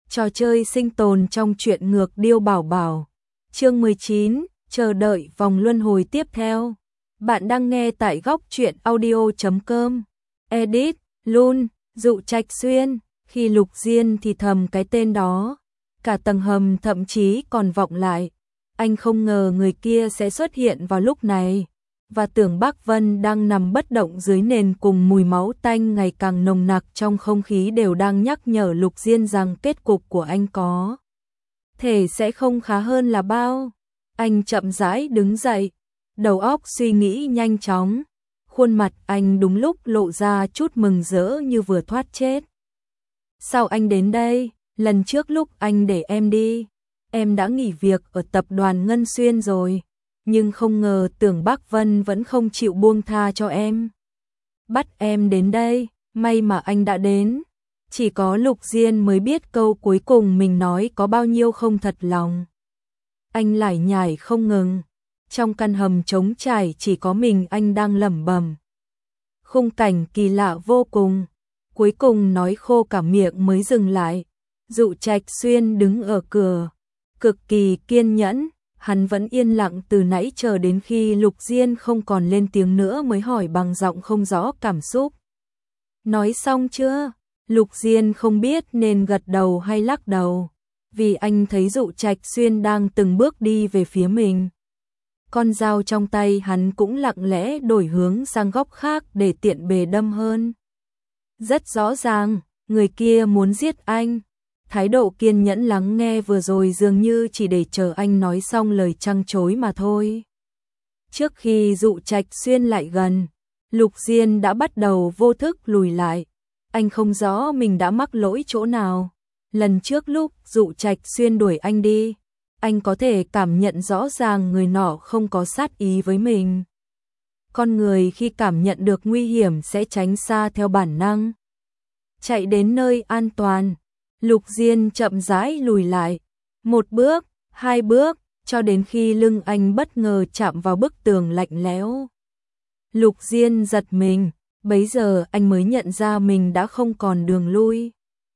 Trò chơi sinh tồn trong truyện ngược Điêu Bảo Bảo. Chương 19, chờ đợi vòng luân hồi tiếp theo. Bạn đang nghe tại góc truyện audio.com. Edit, Lun, Dụ Trạch Xuyên. Khi Lục Diên thì thầm cái tên đó, cả tầng hầm thậm chí còn vọng lại. Anh không ngờ người kia sẽ xuất hiện vào lúc này. Và Tưởng Bác Vân đang nằm bất động dưới nền cùng mùi máu tanh ngày càng nồng nặc trong không khí đều đang nhắc nhở Lục Diên rằng kết cục của anh có thể sẽ không khá hơn là bao. Anh chậm rãi đứng dậy, đầu óc suy nghĩ nhanh chóng. Khuôn mặt anh đúng lúc lộ ra chút mừng rỡ như vừa thoát chết. Sao anh đến đây? Lần trước lúc anh để em đi, em đã nghỉ việc ở tập đoàn Ngân Xuyên rồi. Nhưng không ngờ Tưởng Bác Vân vẫn không chịu buông tha cho em. Bắt em đến đây, may mà anh đã đến. Chỉ có Lục Diên mới biết câu cuối cùng mình nói có bao nhiêu không thật lòng. Anh lải nhải không ngừng. Trong căn hầm trống trải chỉ có mình anh đang lẩm bẩm. Khung cảnh kỳ lạ vô cùng. Cuối cùng nói khô cả miệng mới dừng lại. Dụ Trạch Xuyên đứng ở cửa, cực kỳ kiên nhẫn. Hắn vẫn yên lặng từ nãy chờ đến khi Lục Diên không còn lên tiếng nữa mới hỏi bằng giọng không rõ cảm xúc. Nói xong chưa? Lục Diên không biết nên gật đầu hay lắc đầu, vì anh thấy Dụ Trạch Xuyên đang từng bước đi về phía mình. Con dao trong tay hắn cũng lặng lẽ đổi hướng sang góc khác để tiện bề đâm hơn. Rất rõ ràng, người kia muốn giết anh. Thái độ kiên nhẫn lắng nghe vừa rồi dường như chỉ để chờ anh nói xong lời trăng trối mà thôi. Trước khi Dụ Trạch Xuyên lại gần, Lục Diên đã bắt đầu vô thức lùi lại. Anh không rõ mình đã mắc lỗi chỗ nào. Lần trước lúc Dụ Trạch Xuyên đuổi anh đi, anh có thể cảm nhận rõ ràng người nọ không có sát ý với mình. Con người khi cảm nhận được nguy hiểm sẽ tránh xa theo bản năng. Chạy đến nơi an toàn, Lục Diên chậm rãi lùi lại, một bước, hai bước, cho đến khi lưng anh bất ngờ chạm vào bức tường lạnh lẽo. Lục Diên giật mình, bấy giờ anh mới nhận ra mình đã không còn đường lui.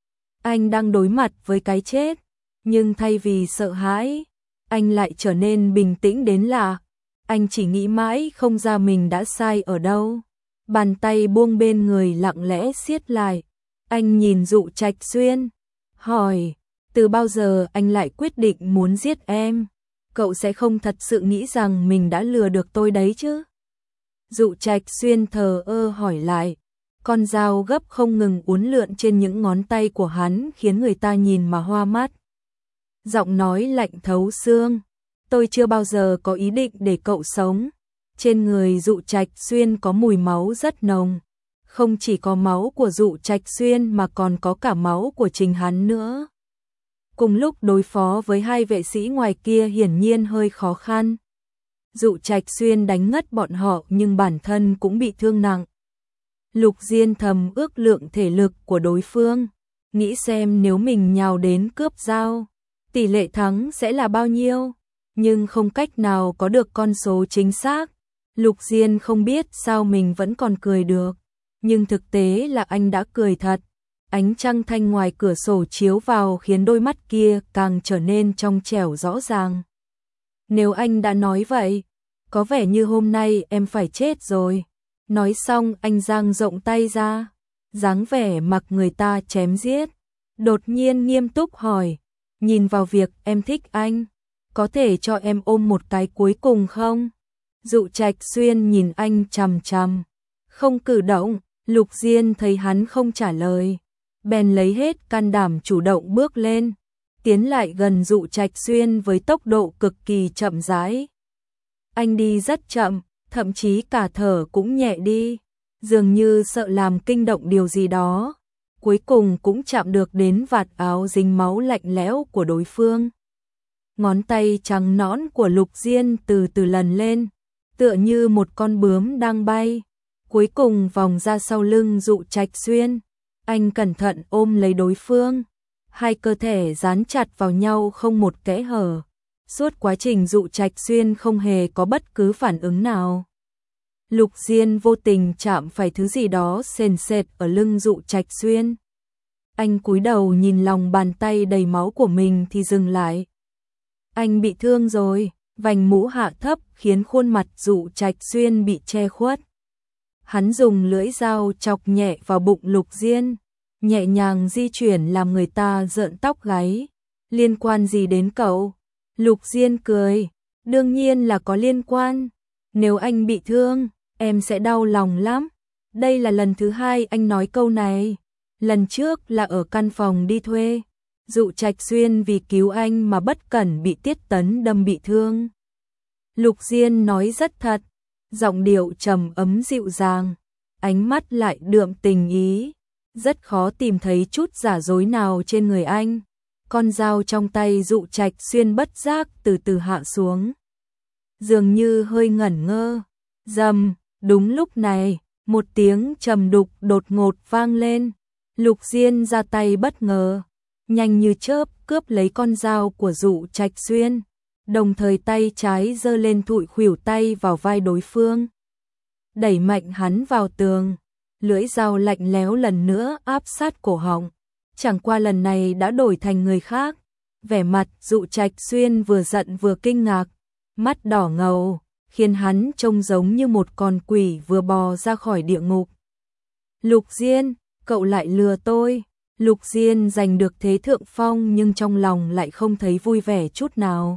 Anh đang đối mặt với cái chết, nhưng thay vì sợ hãi, anh lại trở nên bình tĩnh đến lạ. Anh chỉ nghĩ mãi không ra mình đã sai ở đâu. Bàn tay buông bên người lặng lẽ siết lại. Anh nhìn Dụ Trạch Xuyên, hỏi, từ bao giờ anh lại quyết định muốn giết em? Cậu sẽ không thật sự nghĩ rằng mình đã lừa được tôi đấy chứ? Dụ Trạch Xuyên thờ ơ hỏi lại, con dao gấp không ngừng uốn lượn trên những ngón tay của hắn khiến người ta nhìn mà hoa mắt. Giọng nói lạnh thấu xương, tôi chưa bao giờ có ý định để cậu sống. Trên người Dụ Trạch Xuyên có mùi máu rất nồng. Không chỉ có máu của Dụ Trạch Xuyên mà còn có cả máu của chính hắn nữa. Cùng lúc đối phó với hai vệ sĩ ngoài kia hiển nhiên hơi khó khăn. Dụ Trạch Xuyên đánh ngất bọn họ nhưng bản thân cũng bị thương nặng. Lục Diên thầm ước lượng thể lực của đối phương, nghĩ xem nếu mình nhào đến cướp dao, tỷ lệ thắng sẽ là bao nhiêu, nhưng không cách nào có được con số chính xác. Lục Diên không biết sao mình vẫn còn cười được. Nhưng thực tế là anh đã cười thật. Ánh trăng thanh ngoài cửa sổ chiếu vào khiến đôi mắt kia càng trở nên trong trẻo rõ ràng. Nếu anh đã nói vậy, có vẻ như hôm nay em phải chết rồi. Nói xong anh dang rộng tay ra, dáng vẻ mặc người ta chém giết. Đột nhiên nghiêm túc hỏi, nhìn vào việc em thích anh, có thể cho em ôm một cái cuối cùng không? Dụ Trạch Xuyên nhìn anh chằm chằm, không cử động. Lục Diên thấy hắn không trả lời, bèn lấy hết can đảm chủ động bước lên, tiến lại gần Dụ Trạch Xuyên với tốc độ cực kỳ chậm rãi. Anh đi rất chậm, thậm chí cả thở cũng nhẹ đi, dường như sợ làm kinh động điều gì đó. Cuối cùng cũng chạm được đến vạt áo dính máu lạnh lẽo của đối phương. Ngón tay trắng nõn của Lục Diên từ từ lần lên, tựa như một con bướm đang bay. Cuối cùng vòng ra sau lưng Dụ Trạch Xuyên, anh cẩn thận ôm lấy đối phương, hai cơ thể dán chặt vào nhau không một kẽ hở. Suốt quá trình Dụ Trạch Xuyên không hề có bất cứ phản ứng nào. Lục Diên vô tình chạm phải thứ gì đó sền sệt ở lưng Dụ Trạch Xuyên. Anh cúi đầu nhìn lòng bàn tay đầy máu của mình thì dừng lại. Anh bị thương rồi, vành mũ hạ thấp khiến khuôn mặt Dụ Trạch Xuyên bị che khuất. Hắn dùng lưỡi dao chọc nhẹ vào bụng Lục Diên, nhẹ nhàng di chuyển làm người ta rợn tóc gáy. Liên quan gì đến cậu? Lục Diên cười, đương nhiên là có liên quan. Nếu anh bị thương, em sẽ đau lòng lắm. Đây là lần thứ hai anh nói câu này. Lần trước là ở căn phòng đi thuê. Dụ Trạch Xuyên vì cứu anh mà bất cẩn bị Tiết Tấn đâm bị thương. Lục Diên nói rất thật, giọng điệu trầm ấm dịu dàng, ánh mắt lại đượm tình ý. Rất khó tìm thấy chút giả dối nào trên người anh. Con dao trong tay Dụ Trạch Xuyên bất giác từ từ hạ xuống. Dường như hơi ngẩn ngơ. Rầm, đúng lúc này, một tiếng trầm đục đột ngột vang lên. Lục Diên ra tay bất ngờ, nhanh như chớp cướp lấy con dao của Dụ Trạch Xuyên, đồng thời tay trái giơ lên thụi khuỷu tay vào vai đối phương, đẩy mạnh hắn vào tường. Lưỡi dao lạnh lẽo lần nữa áp sát cổ họng, chẳng qua lần này đã đổi thành người khác. Vẻ mặt Dụ Trạch Xuyên vừa giận vừa kinh ngạc, mắt đỏ ngầu, khiến hắn trông giống như một con quỷ vừa bò ra khỏi địa ngục. Lục Diên, cậu lại lừa tôi. Lục Diên giành được thế thượng phong nhưng trong lòng lại không thấy vui vẻ chút nào.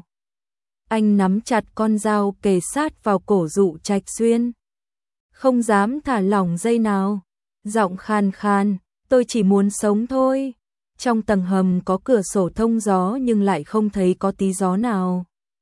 Anh nắm chặt con dao kề sát vào cổ Dụ Trạch Xuyên, không dám thả lỏng giây nào. Giọng khan khan, tôi chỉ muốn sống thôi. Trong tầng hầm có cửa sổ thông gió nhưng lại không thấy có tí gió nào.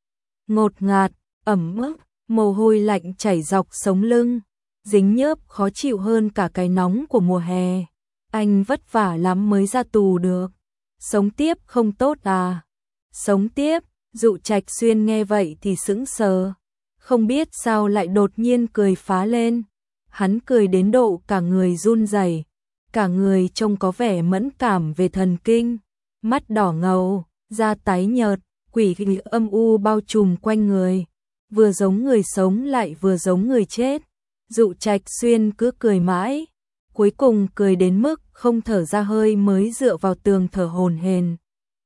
Ngột ngạt, ẩm ướt, mồ hôi lạnh chảy dọc sống lưng, dính nhớp khó chịu hơn cả cái nóng của mùa hè. Anh vất vả lắm mới ra tù được. Sống tiếp không tốt à? Sống tiếp. Dụ Trạch Xuyên nghe vậy thì sững sờ, không biết sao lại đột nhiên cười phá lên. Hắn cười đến độ cả người run rẩy, cả người trông có vẻ mẫn cảm về thần kinh, mắt đỏ ngầu, da tái nhợt, quỷ khí âm u bao trùm quanh người, vừa giống người sống lại vừa giống người chết. Dụ Trạch Xuyên cứ cười mãi, cuối cùng cười đến mức không thở ra hơi mới dựa vào tường thở hổn hển.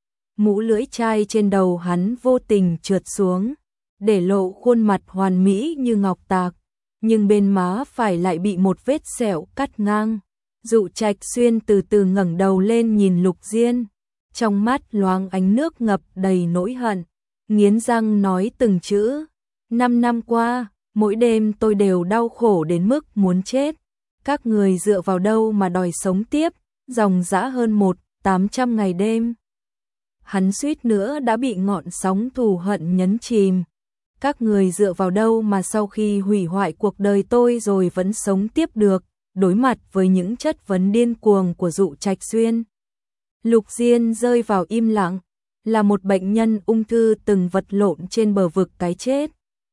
Mũ lưỡi chai trên đầu hắn vô tình trượt xuống, để lộ khuôn mặt hoàn mỹ như ngọc tạc, nhưng bên má phải lại bị một vết sẹo cắt ngang. Dụ Trạch Xuyên từ từ ngẩng đầu lên nhìn Lục Diên, trong mắt loáng ánh nước ngập đầy nỗi hận, nghiến răng nói từng chữ. 5 năm qua, mỗi đêm tôi đều đau khổ đến mức muốn chết. Các người dựa vào đâu mà đòi sống tiếp, dòng dã hơn 800 ngày đêm. Hắn suýt nữa đã bị ngọn sóng thù hận nhấn chìm. Các người dựa vào đâu mà sau khi hủy hoại cuộc đời tôi rồi vẫn sống tiếp được, đối mặt với những chất vấn điên cuồng của Dụ Trạch Xuyên. Lục Diên rơi vào im lặng, là một bệnh nhân ung thư từng vật lộn trên bờ vực cái chết.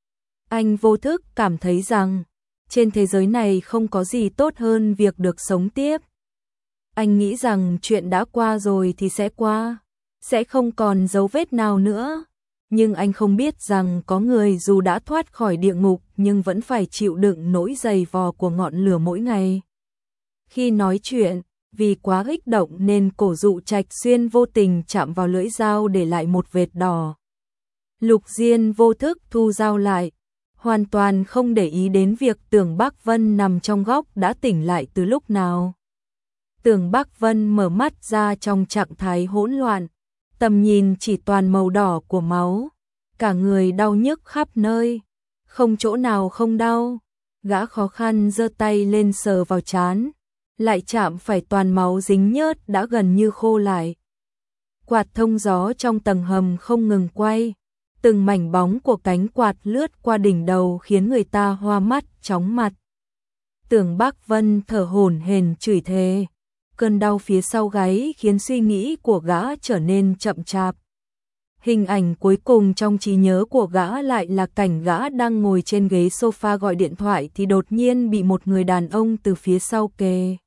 Anh vô thức cảm thấy rằng, trên thế giới này không có gì tốt hơn việc được sống tiếp. Anh nghĩ rằng chuyện đã qua rồi thì sẽ qua, sẽ không còn dấu vết nào nữa. Nhưng anh không biết rằng có người dù đã thoát khỏi địa ngục nhưng vẫn phải chịu đựng nỗi dày vò của ngọn lửa mỗi ngày. Khi nói chuyện, vì quá kích động nên cổ Dụ Trạch Xuyên vô tình chạm vào lưỡi dao để lại một vệt đỏ. Lục Diên vô thức thu dao lại, hoàn toàn không để ý đến việc Tưởng Bắc Vân nằm trong góc đã tỉnh lại từ lúc nào. Tưởng Bắc Vân mở mắt ra trong trạng thái hỗn loạn, tầm nhìn chỉ toàn màu đỏ của máu, cả người đau nhức khắp nơi, không chỗ nào không đau. Gã khó khăn giơ tay lên sờ vào trán, lại chạm phải toàn máu dính nhớt đã gần như khô lại. Quạt thông gió trong tầng hầm không ngừng quay, từng mảnh bóng của cánh quạt lướt qua đỉnh đầu khiến người ta hoa mắt chóng mặt. Tưởng Bắc Vân thở hổn hển chửi thề. Cơn đau phía sau gáy khiến suy nghĩ của gã trở nên chậm chạp. Hình ảnh cuối cùng trong trí nhớ của gã lại là cảnh gã đang ngồi trên ghế sofa gọi điện thoại thì đột nhiên bị một người đàn ông từ phía sau kề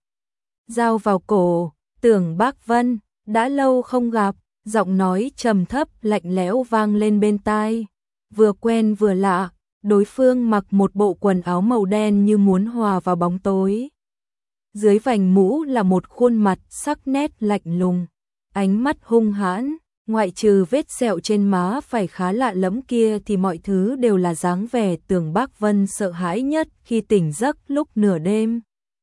dao vào cổ. Tưởng Bắc Vân, đã lâu không gặp, giọng nói trầm thấp lạnh lẽo vang lên bên tai. Vừa quen vừa lạ, đối phương mặc một bộ quần áo màu đen như muốn hòa vào bóng tối. Dưới vành mũ là một khuôn mặt sắc nét lạnh lùng, ánh mắt hung hãn, ngoại trừ vết sẹo trên má phải khá lạ lẫm kia thì mọi thứ đều là dáng vẻ Tưởng Bác Vân sợ hãi nhất khi tỉnh giấc lúc nửa đêm.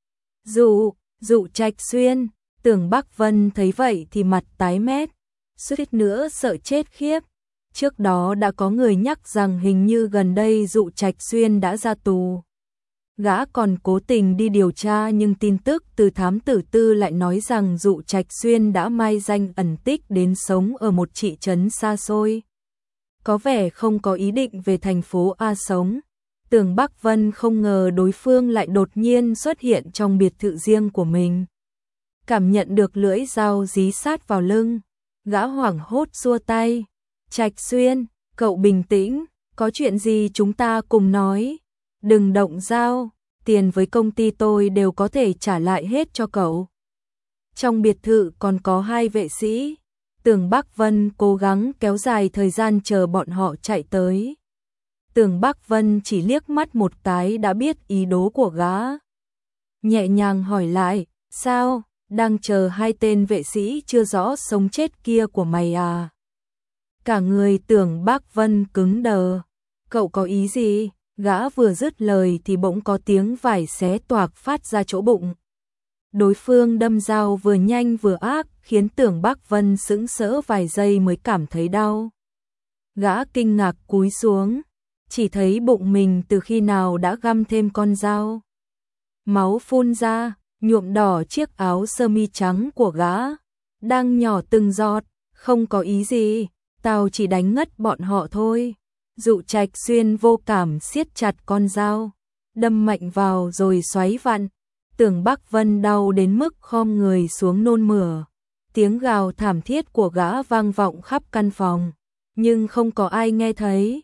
Dụ Trạch Xuyên, Tưởng Bác Vân thấy vậy thì mặt tái mét, suýt nữa sợ chết khiếp. Trước đó đã có người nhắc rằng hình như gần đây Dụ Trạch Xuyên đã ra tù. Gã còn cố tình đi điều tra nhưng tin tức từ thám tử tư lại nói rằng Dụ Trạch Xuyên đã mai danh ẩn tích đến sống ở một thị trấn xa xôi. Có vẻ không có ý định về thành phố A sống. Tưởng Bác Vân không ngờ đối phương lại đột nhiên xuất hiện trong biệt thự riêng của mình. Cảm nhận được lưỡi dao dí sát vào lưng, gã hoảng hốt xua tay. Trạch Xuyên, cậu bình tĩnh, có chuyện gì chúng ta cùng nói. Đừng động dao, tiền với công ty tôi đều có thể trả lại hết cho cậu. Trong biệt thự còn có 2 vệ sĩ. Tưởng Bác Vân cố gắng kéo dài thời gian chờ bọn họ chạy tới. Tưởng Bác Vân chỉ liếc mắt một cái đã biết ý đồ của gã. Nhẹ nhàng hỏi lại, sao, đang chờ 2 tên vệ sĩ chưa rõ sống chết kia của mày à? Cả người Tưởng Bác Vân cứng đờ. Cậu có ý gì? Gã vừa dứt lời thì bỗng có tiếng vải xé toạc phát ra chỗ bụng. Đối phương đâm dao vừa nhanh vừa ác khiến Tưởng Bác Vân sững sỡ vài giây mới cảm thấy đau. Gã kinh ngạc cúi xuống, chỉ thấy bụng mình từ khi nào đã găm thêm con dao. Máu phun ra, nhuộm đỏ chiếc áo sơ mi trắng của gã, đang nhỏ từng giọt. Không có ý gì, tao chỉ đánh ngất bọn họ thôi. Dụ Trạch Xuyên vô cảm siết chặt con dao, đâm mạnh vào rồi xoáy vặn. Tưởng Bác Vân đau đến mức khom người xuống nôn mửa. Tiếng gào thảm thiết của gã vang vọng khắp căn phòng, nhưng không có ai nghe thấy.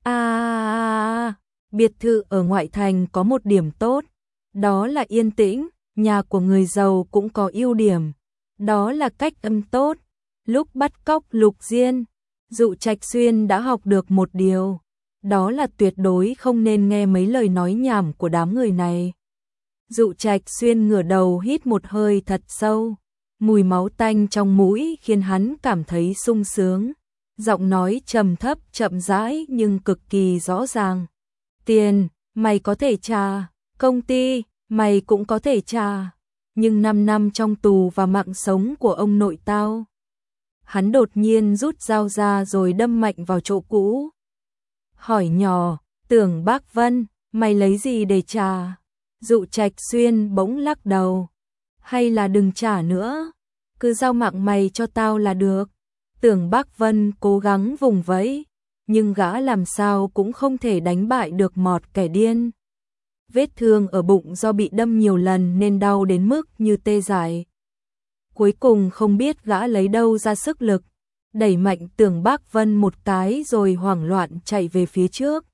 Biệt thự ở ngoại thành có một điểm tốt, đó là yên tĩnh. Nhà của người giàu cũng có ưu điểm, đó là cách âm tốt. Lúc bắt cóc Lục Diên, Dụ Trạch Xuyên đã học được một điều, đó là tuyệt đối không nên nghe mấy lời nói nhảm của đám người này. Dụ Trạch Xuyên ngửa đầu hít một hơi thật sâu, mùi máu tanh trong mũi khiến hắn cảm thấy sung sướng. Giọng nói trầm thấp chậm rãi nhưng cực kỳ rõ ràng. Tiền, mày có thể trả, công ty, mày cũng có thể trả, nhưng 5 năm trong tù và mạng sống của ông nội tao. Hắn đột nhiên rút dao ra rồi đâm mạnh vào chỗ cũ. Hỏi nhỏ, Tưởng Bác Vân, mày lấy gì để trả? Dụ Trạch Xuyên bỗng lắc đầu. Hay là đừng trả nữa, cứ giao mạng mày cho tao là được. Tưởng Bác Vân cố gắng vùng vẫy, nhưng gã làm sao cũng không thể đánh bại được một kẻ điên. Vết thương ở bụng do bị đâm nhiều lần nên đau đến mức như tê dại. Cuối cùng không biết gã lấy đâu ra sức lực, đẩy mạnh Tưởng Bác Vân một cái rồi hoảng loạn chạy về phía trước.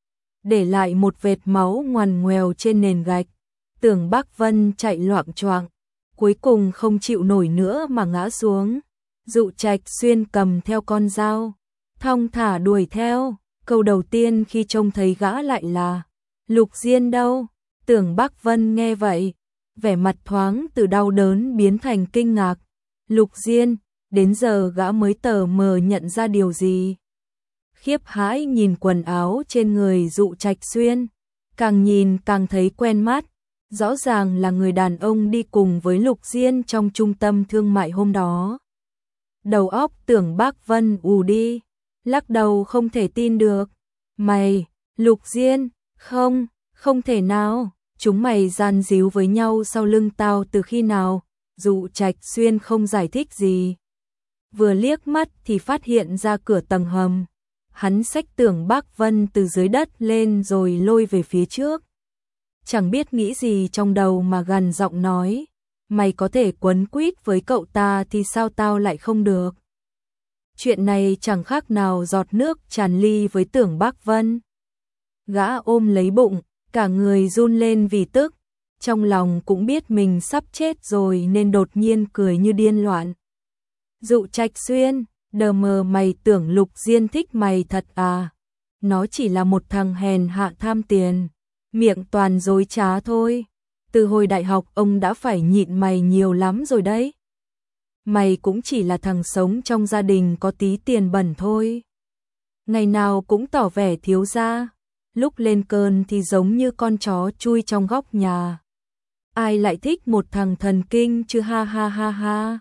Để lại một vệt máu ngoằn ngoèo trên nền gạch, Tưởng Bác Vân chạy loạng choạng, cuối cùng không chịu nổi nữa mà ngã xuống. Dụ Trạch Xuyên cầm theo con dao, thong thả đuổi theo. Câu đầu tiên khi trông thấy gã lại là, Lục Diên đâu? Tưởng Bác Vân nghe vậy, vẻ mặt thoáng từ đau đớn biến thành kinh ngạc. Lục Diên, đến giờ gã mới tờ mờ nhận ra điều gì. Khiếp hãi nhìn quần áo trên người Dụ Trạch Xuyên, càng nhìn càng thấy quen mắt. Rõ ràng là người đàn ông đi cùng với Lục Diên trong trung tâm thương mại hôm đó. Đầu óc Tưởng Bác Vân ù đi, lắc đầu không thể tin được. Mày, Lục Diên, không thể nào, chúng mày gian díu với nhau sau lưng tao từ khi nào? Dụ Trạch Xuyên không giải thích gì. Vừa liếc mắt thì phát hiện ra cửa tầng hầm. Hắn xách Tưởng Bác Vân từ dưới đất lên rồi lôi về phía trước. Chẳng biết nghĩ gì trong đầu mà gằn giọng nói, mày có thể quấn quýt với cậu ta thì sao tao lại không được? Chuyện này chẳng khác nào giọt nước tràn ly với Tưởng Bác Vân. Gã ôm lấy bụng, cả người run lên vì tức, trong lòng cũng biết mình sắp chết rồi nên đột nhiên cười như điên loạn. Dụ Trạch Xuyên, đờ mờ mày tưởng Lục Diên thích mày thật à? Nó chỉ là một thằng hèn hạ tham tiền, miệng toàn dối trá thôi. Từ hồi đại học ông đã phải nhịn mày nhiều lắm rồi đấy. Mày cũng chỉ là thằng sống trong gia đình có tí tiền bẩn thôi. Ngày nào cũng tỏ vẻ thiếu gia, lúc lên cơn thì giống như con chó chui trong góc nhà. Ai lại thích một thằng thần kinh chứ, ha ha ha ha.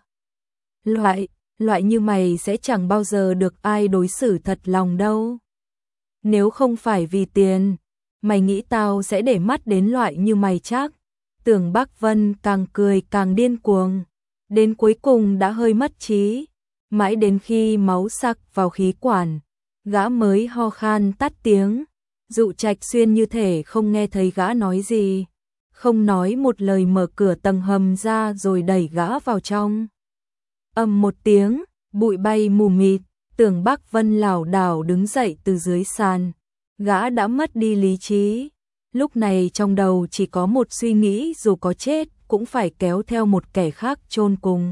Loại như mày sẽ chẳng bao giờ được ai đối xử thật lòng đâu. Nếu không phải vì tiền, mày nghĩ tao sẽ để mắt đến loại như mày chắc. Tưởng Bắc Vân càng cười càng điên cuồng, đến cuối cùng đã hơi mất trí, mãi đến khi máu sặc vào khí quản, gã mới ho khan tắt tiếng. Dụ Trạch Xuyên như thể không nghe thấy gã nói gì, không nói một lời mở cửa tầng hầm ra rồi đẩy gã vào trong. Ầm một tiếng, bụi bay mù mịt, Tưởng Bắc Vân lảo đảo đứng dậy từ dưới sàn, gã đã mất đi lý trí. Lúc này trong đầu chỉ có một suy nghĩ, dù có chết cũng phải kéo theo một kẻ khác chôn cùng.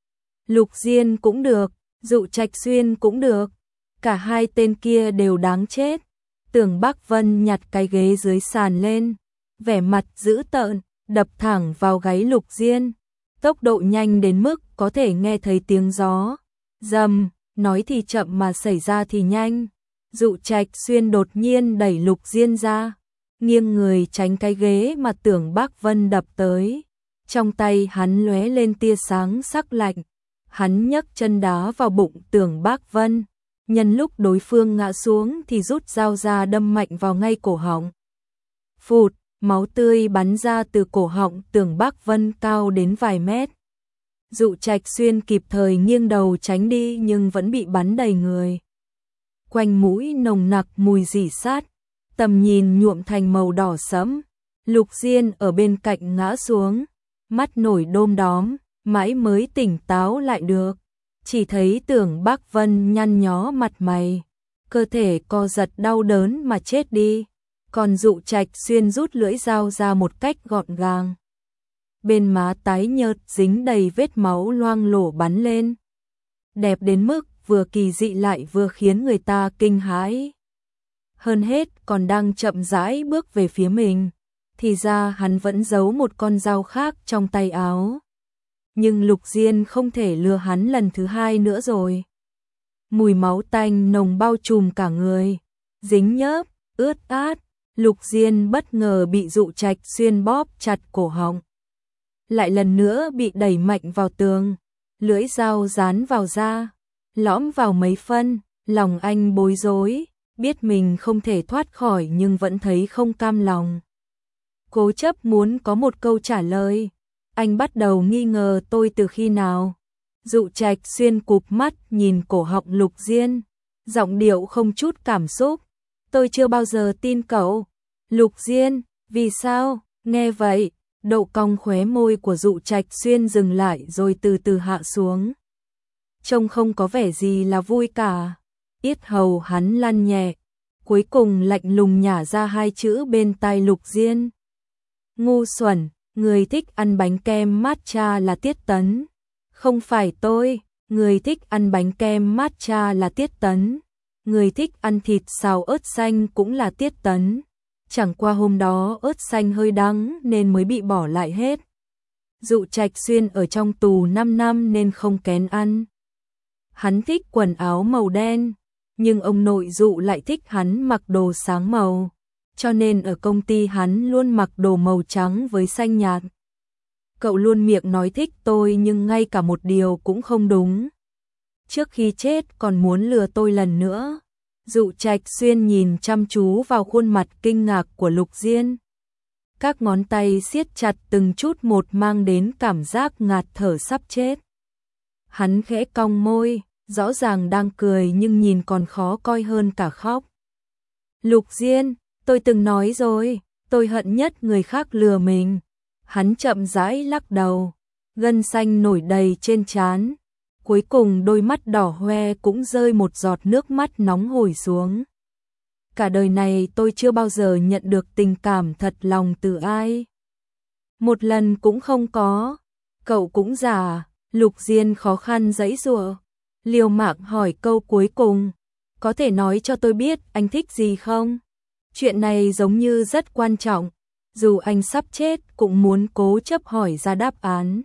Lục Diên cũng được, Dụ Trạch Xuyên cũng được, cả hai tên kia đều đáng chết. Tưởng Bắc Vân nhặt cái ghế dưới sàn lên, vẻ mặt dữ tợn, đập thẳng vào gáy Lục Diên. Tốc độ nhanh đến mức có thể nghe thấy tiếng gió. Rầm, nói thì chậm mà xảy ra thì nhanh. Dụ Trạch Xuyên đột nhiên đẩy Lục Diên ra, nghiêng người tránh cái ghế mà Tưởng Bắc Vân đập tới. Trong tay hắn lóe lên tia sáng sắc lạnh, hắn nhấc chân đá vào bụng Tưởng Bắc Vân. Nhân lúc đối phương ngã xuống thì rút dao ra đâm mạnh vào ngay cổ họng. Phụt, máu tươi bắn ra từ cổ họng Tưởng Bắc Vân cao đến vài mét. Dụ Trạch Xuyên kịp thời nghiêng đầu tránh đi nhưng vẫn bị bắn đầy người. Quanh mũi nồng nặc mùi rỉ sắt, tầm nhìn nhuộm thành màu đỏ sẫm. Lục Diên ở bên cạnh ngã xuống, mắt nổi đom đóm, mãi mới tỉnh táo lại được. Chỉ thấy Tưởng Bắc Vân nhăn nhó mặt mày, cơ thể co giật đau đớn mà chết đi. Còn Dụ Trạch Xuyên rút lưỡi dao ra một cách gọn gàng. Bên má tái nhợt dính đầy vết máu loang lổ bắn lên. Đẹp đến mức vừa kỳ dị lại vừa khiến người ta kinh hãi. Hơn hết còn đang chậm rãi bước về phía mình, thì ra hắn vẫn giấu một con dao khác trong tay áo. Nhưng Lục Diên không thể lừa hắn lần thứ hai nữa rồi. Mùi máu tanh nồng bao trùm cả người, dính nhớp, ướt át. Lục Diên bất ngờ bị Dụ Trạch Xuyên bóp chặt cổ họng, lại lần nữa bị đẩy mạnh vào tường, lưỡi dao dán vào da, lõm vào mấy phân. Lòng anh bối rối, biết mình không thể thoát khỏi nhưng vẫn thấy không cam lòng. Cố chấp muốn có một câu trả lời. Anh bắt đầu nghi ngờ tôi từ khi nào? Dụ Trạch Xuyên cụp mắt nhìn cổ họng Lục Diên, giọng điệu không chút cảm xúc. Tôi chưa bao giờ tin cậu. Lục Diên, vì sao? Nghe vậy, độ cong khóe môi của Dụ Trạch Xuyên dừng lại rồi từ từ hạ xuống. Trông không có vẻ gì là vui cả. Yết hầu hắn lăn nhẹ, cuối cùng lạnh lùng nhả ra hai chữ bên tai Lục Diên. Ngu xuẩn, người thích ăn bánh kem matcha là Tiết Tấn. Không phải tôi, người thích ăn bánh kem matcha là Tiết Tấn. Người thích ăn thịt xào ớt xanh cũng là Tiết Tấn. Chẳng qua hôm đó ớt xanh hơi đắng nên mới bị bỏ lại hết. Dụ Trạch Xuyên ở trong tù 5 năm nên không kén ăn. Hắn thích quần áo màu đen, nhưng ông nội Dụ lại thích hắn mặc đồ sáng màu, cho nên ở công ty hắn luôn mặc đồ màu trắng với xanh nhạt. Cậu luôn miệng nói thích tôi nhưng ngay cả một điều cũng không đúng. Trước khi chết còn muốn lừa tôi lần nữa. Dụ Trạch Xuyên nhìn chăm chú vào khuôn mặt kinh ngạc của Lục Diên. Các ngón tay siết chặt từng chút một mang đến cảm giác ngạt thở sắp chết. Hắn khẽ cong môi, rõ ràng đang cười nhưng nhìn còn khó coi hơn cả khóc. Lục Diên, tôi từng nói rồi, tôi hận nhất người khác lừa mình. Hắn chậm rãi lắc đầu, gân xanh nổi đầy trên trán. Cuối cùng đôi mắt đỏ hoe cũng rơi một giọt nước mắt nóng hổi xuống. Cả đời này tôi chưa bao giờ nhận được tình cảm thật lòng từ ai. Một lần cũng không có. Cậu cũng già. Lục Diên khó khăn giãy giụa, liều mạng hỏi câu cuối cùng. Có thể nói cho tôi biết anh thích gì không? Chuyện này giống như rất quan trọng. dù anh sắp chết cũng muốn cố chấp hỏi ra đáp án.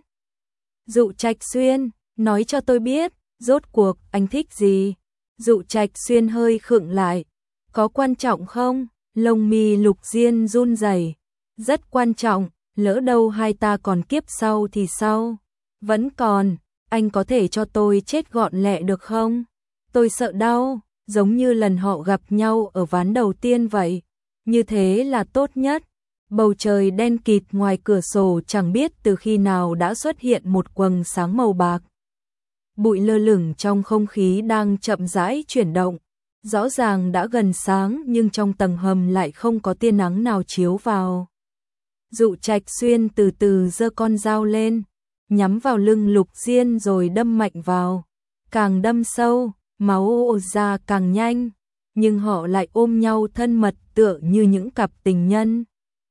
Dụ Trạch Xuyên, nói cho tôi biết, rốt cuộc anh thích gì? Dụ Trạch Xuyên hơi khựng lại, có quan trọng không? Lông mi Lục Diên run rẩy. Rất quan trọng, lỡ đâu hai ta còn kiếp sau thì sao? Vẫn còn, anh có thể cho tôi chết gọn lẹ được không? Tôi sợ đau, giống như lần họ gặp nhau ở ván đầu tiên vậy. Như thế là tốt nhất. Bầu trời đen kịt ngoài cửa sổ chẳng biết từ khi nào đã xuất hiện một quầng sáng màu bạc. Bụi lơ lửng trong không khí đang chậm rãi chuyển động. Rõ ràng đã gần sáng nhưng trong tầng hầm lại không có tia nắng nào chiếu vào. Dụ Trạch Xuyên từ từ giơ con dao lên, nhắm vào lưng Lục Diên rồi đâm mạnh vào. Càng đâm sâu, máu ồ ra càng nhanh, nhưng họ lại ôm nhau thân mật tựa như những cặp tình nhân.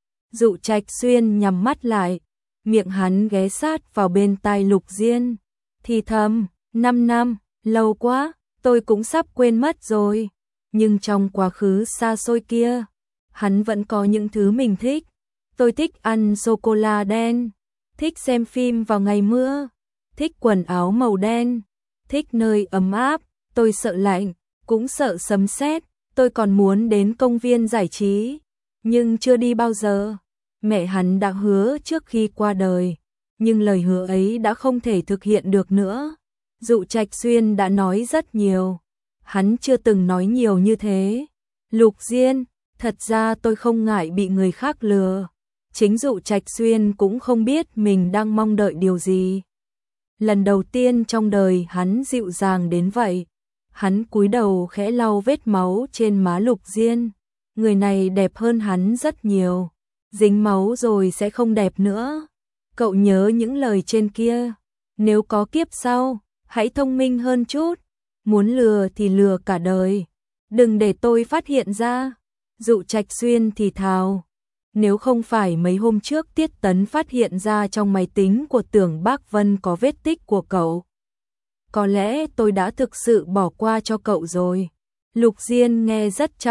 Dụ Trạch Xuyên nhắm mắt lại, miệng hắn ghé sát vào bên tai Lục Diên, thì thầm, 5 năm, lâu quá, tôi cũng sắp quên mất rồi. Nhưng trong quá khứ xa xôi kia, hắn vẫn có những thứ mình thích. Tôi thích ăn sô-cô-la đen, thích xem phim vào ngày mưa, thích quần áo màu đen, thích nơi ấm áp, tôi sợ lạnh, cũng sợ sấm sét, tôi còn muốn đến công viên giải trí, nhưng chưa đi bao giờ. Mẹ hắn đã hứa trước khi qua đời, nhưng lời hứa ấy đã không thể thực hiện được nữa. Dụ Trạch Xuyên đã nói rất nhiều, hắn chưa từng nói nhiều như thế. Lục Diên, thật ra tôi không ngại bị người khác lừa. Chính Dụ Trạch Xuyên cũng không biết mình đang mong đợi điều gì. Lần đầu tiên trong đời hắn dịu dàng đến vậy. Hắn cúi đầu khẽ lau vết máu trên má Lục Diên. Người này đẹp hơn hắn rất nhiều. Dính máu rồi sẽ không đẹp nữa. Cậu nhớ những lời trên kia. Nếu có kiếp sau, hãy thông minh hơn chút. Muốn lừa thì lừa cả đời. Đừng để tôi phát hiện ra. Dụ Trạch Xuyên thì thào. Nếu không phải mấy hôm trước Tiết Tấn phát hiện ra trong máy tính của Tưởng Bác Vân có vết tích của cậu, có lẽ tôi đã thực sự bỏ qua cho cậu rồi. Lục Diên nghe rất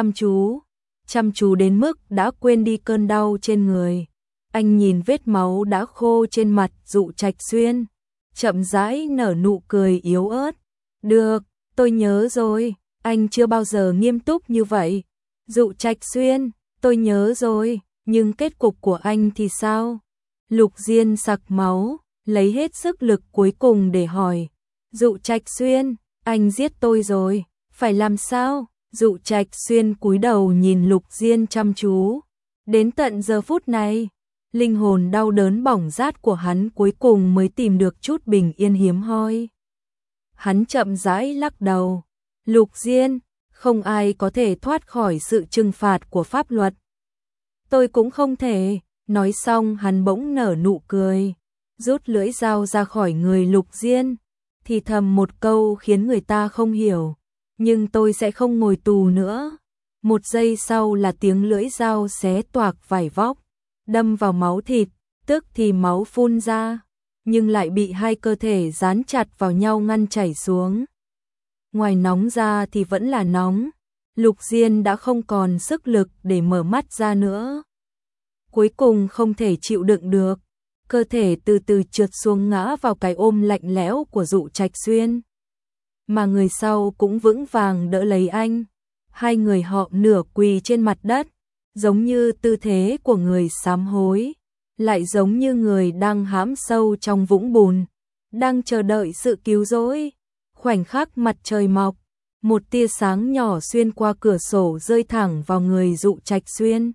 chăm chú đến mức đã quên đi cơn đau trên người. Anh nhìn vết máu đã khô trên mặt Dụ Trạch Xuyên, chậm rãi nở nụ cười yếu ớt. Được, tôi nhớ rồi, anh chưa bao giờ nghiêm túc như vậy. Dụ Trạch Xuyên, tôi nhớ rồi. Nhưng kết cục của anh thì sao? Lục Diên sặc máu, lấy hết sức lực cuối cùng để hỏi. Dụ Trạch Xuyên, anh giết tôi rồi, phải làm sao? Dụ Trạch Xuyên cúi đầu nhìn Lục Diên chăm chú. Đến tận giờ phút này, linh hồn đau đớn bỏng rát của hắn cuối cùng mới tìm được chút bình yên hiếm hoi. Hắn chậm rãi lắc đầu. Lục Diên, không ai có thể thoát khỏi sự trừng phạt của pháp luật. Tôi cũng không thể. Nói xong hắn bỗng nở nụ cười, rút lưỡi dao ra khỏi người Lục Diên, thì thầm một câu khiến người ta không hiểu. Nhưng tôi sẽ không ngồi tù nữa. Một giây sau là tiếng lưỡi dao xé toạc vải vóc, đâm vào máu thịt, tức thì máu phun ra, nhưng lại bị hai cơ thể dán chặt vào nhau ngăn chảy xuống. Ngoài nóng ra thì vẫn là nóng. Lục Diên đã không còn sức lực để mở mắt ra nữa. Cuối cùng không thể chịu đựng được, cơ thể từ từ trượt xuống ngã vào cái ôm lạnh lẽo của Dụ Trạch Xuyên. Mà người sau cũng vững vàng đỡ lấy anh. Hai người họ nửa quỳ trên mặt đất, giống như tư thế của người sám hối, lại giống như người đang hãm sâu trong vũng bùn, đang chờ đợi sự cứu rỗi. Khoảnh khắc mặt trời mọc, một tia sáng nhỏ xuyên qua cửa sổ rơi thẳng vào người Dụ Trạch Xuyên.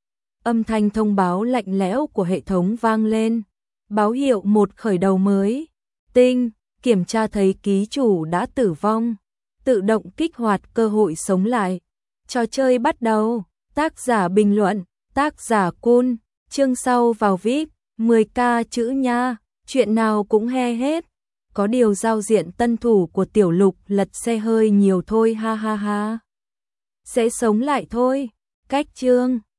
Âm thanh thông báo lạnh lẽo của hệ thống vang lên, báo hiệu một khởi đầu mới. Tinh, kiểm tra thấy ký chủ đã tử vong, tự động kích hoạt cơ hội sống lại. Trò chơi bắt đầu. Tác giả bình luận, tác giả Cun, chương sau vào VIP, 10k chữ nha, chuyện nào cũng he hết. Có điều giao diện tân thủ của Tiểu Lục lật xe hơi nhiều thôi ha ha ha. Sẽ sống lại thôi. Cách chương